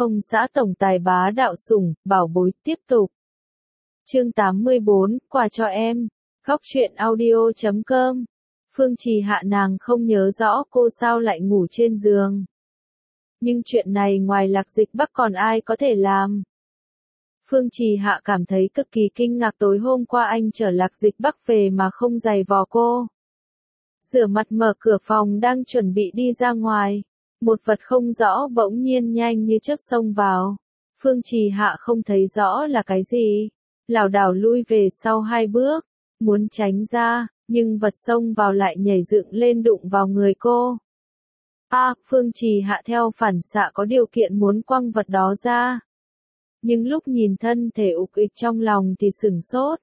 Ông xã tổng tài bá đạo sủng, bảo bối, tiếp tục. Chương 84, quà cho em. Góc truyện audio.com. Phương Trì Hạ nàng không nhớ rõ cô sao lại ngủ trên giường. Nhưng chuyện này ngoài Lạc Dịch Bắc còn ai có thể làm. Phương Trì Hạ cảm thấy cực kỳ kinh ngạc tối hôm qua anh chở Lạc Dịch Bắc về mà không giày vò cô. Rửa mặt mở cửa phòng đang chuẩn bị đi ra ngoài. Một vật không rõ bỗng nhiên nhanh như chớp xông vào. Phương Trì Hạ không thấy rõ là cái gì. Lảo đảo lui về sau 2 bước. Muốn tránh ra, nhưng vật xông vào lại nhảy dựng lên đụng vào người cô. Phương Trì Hạ theo phản xạ có điều kiện muốn quăng vật đó ra. Nhưng lúc nhìn thân thể ục ịch trong lòng thì sửng sốt.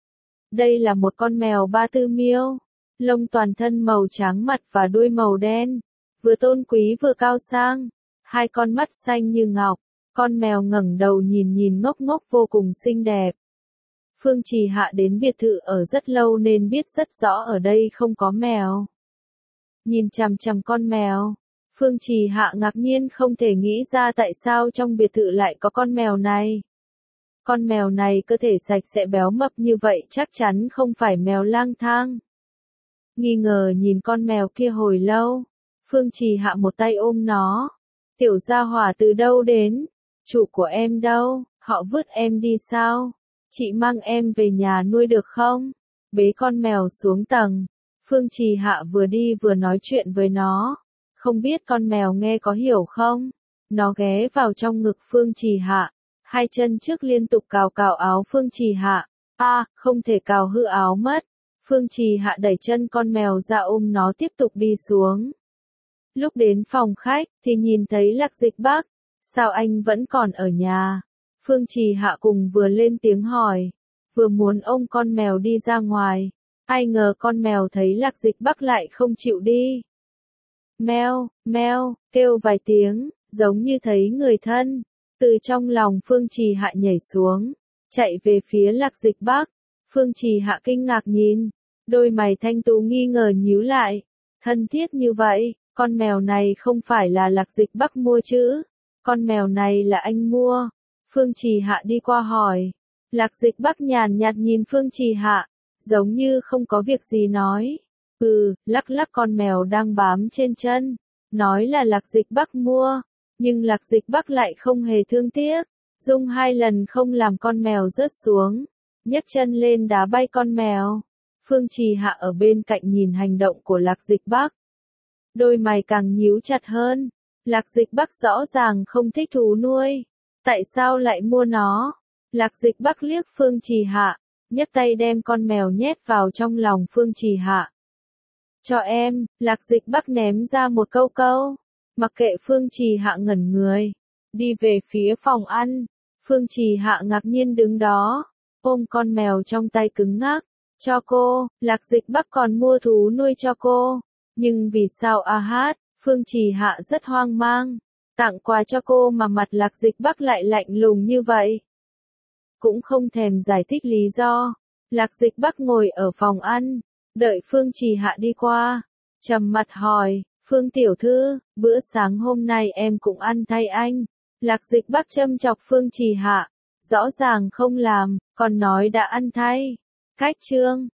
Đây là một con mèo Ba Tư Miêu. Lông toàn thân màu trắng mặt và đuôi màu đen. Vừa tôn quý vừa cao sang. 2 con mắt xanh như ngọc. Con mèo ngẩng đầu nhìn ngốc ngốc vô cùng xinh đẹp. Phương Trì Hạ đến biệt thự ở rất lâu nên biết rất rõ ở đây không có mèo. Nhìn chằm chằm con mèo, Phương Trì Hạ ngạc nhiên không thể nghĩ ra tại sao trong biệt thự lại có con mèo này. Con mèo này cơ thể sạch sẽ béo mập như vậy chắc chắn không phải mèo lang thang. Nghi ngờ nhìn con mèo kia hồi lâu, Phương Trì Hạ một tay ôm nó. Tiểu gia hỏa từ đâu đến? Chủ của em đâu? Họ vứt em đi sao? Chị mang em về nhà nuôi được không? Bế con mèo xuống tầng. Phương Trì Hạ vừa đi vừa nói chuyện với nó. Không biết con mèo nghe có hiểu không? Nó ghé vào trong ngực Phương Trì Hạ. 2 chân trước liên tục cào cào áo Phương Trì Hạ. Không thể cào hư áo mất. Phương Trì Hạ đẩy chân con mèo ra ôm nó tiếp tục đi xuống. Lúc đến phòng khách thì nhìn thấy Lạc Dịch Bắc. Sao anh vẫn còn ở nhà? Phương Trì Hạ cùng vừa lên tiếng hỏi. Vừa muốn ôm con mèo đi ra ngoài. Ai ngờ con mèo thấy Lạc Dịch Bắc lại không chịu đi. Meo, meo, kêu vài tiếng, giống như thấy người thân. Từ trong lòng Phương Trì Hạ nhảy xuống, chạy về phía Lạc Dịch Bắc. Phương Trì Hạ kinh ngạc nhìn, đôi mày thanh tú nghi ngờ nhíu lại. Thân thiết như vậy, con mèo này không phải là Lạc Dịch Bắc mua chứ? Con mèo này là anh mua. Phương Trì Hạ đi qua hỏi. Lạc Dịch Bắc nhàn nhạt nhìn Phương Trì Hạ, giống như không có việc gì nói. Lắc lắc con mèo đang bám trên chân, nói là Lạc Dịch Bắc mua, nhưng Lạc Dịch Bắc lại không hề thương tiếc, dùng 2 lần không làm con mèo rớt xuống, nhấc chân lên đá bay con mèo. Phương Trì Hạ ở bên cạnh nhìn hành động của Lạc Dịch Bắc. Đôi mày càng nhíu chặt hơn, Lạc Dịch Bắc rõ ràng không thích thú nuôi, tại sao lại mua nó? Lạc Dịch Bắc liếc Phương Trì Hạ, nhấc tay đem con mèo nhét vào trong lòng Phương Trì Hạ. Cho em, Lạc Dịch Bắc ném ra một câu. Mặc kệ Phương Trì Hạ ngẩn người. Đi về phía phòng ăn. Phương Trì Hạ ngạc nhiên đứng đó. Ôm con mèo trong tay cứng ngắc. Cho cô, Lạc Dịch Bắc còn mua thú nuôi cho cô. Nhưng vì sao Phương Trì Hạ rất hoang mang. Tặng quà cho cô mà mặt Lạc Dịch Bắc lại lạnh lùng như vậy. Cũng không thèm giải thích lý do. Lạc Dịch Bắc ngồi ở phòng ăn. Đợi Phương Trì Hạ đi qua, trầm mặt hỏi, Phương tiểu thư, bữa sáng hôm nay em cũng ăn thay anh. Lạc Dịch Bắc châm chọc Phương Trì Hạ, rõ ràng không làm, còn nói đã ăn thay. Cách chương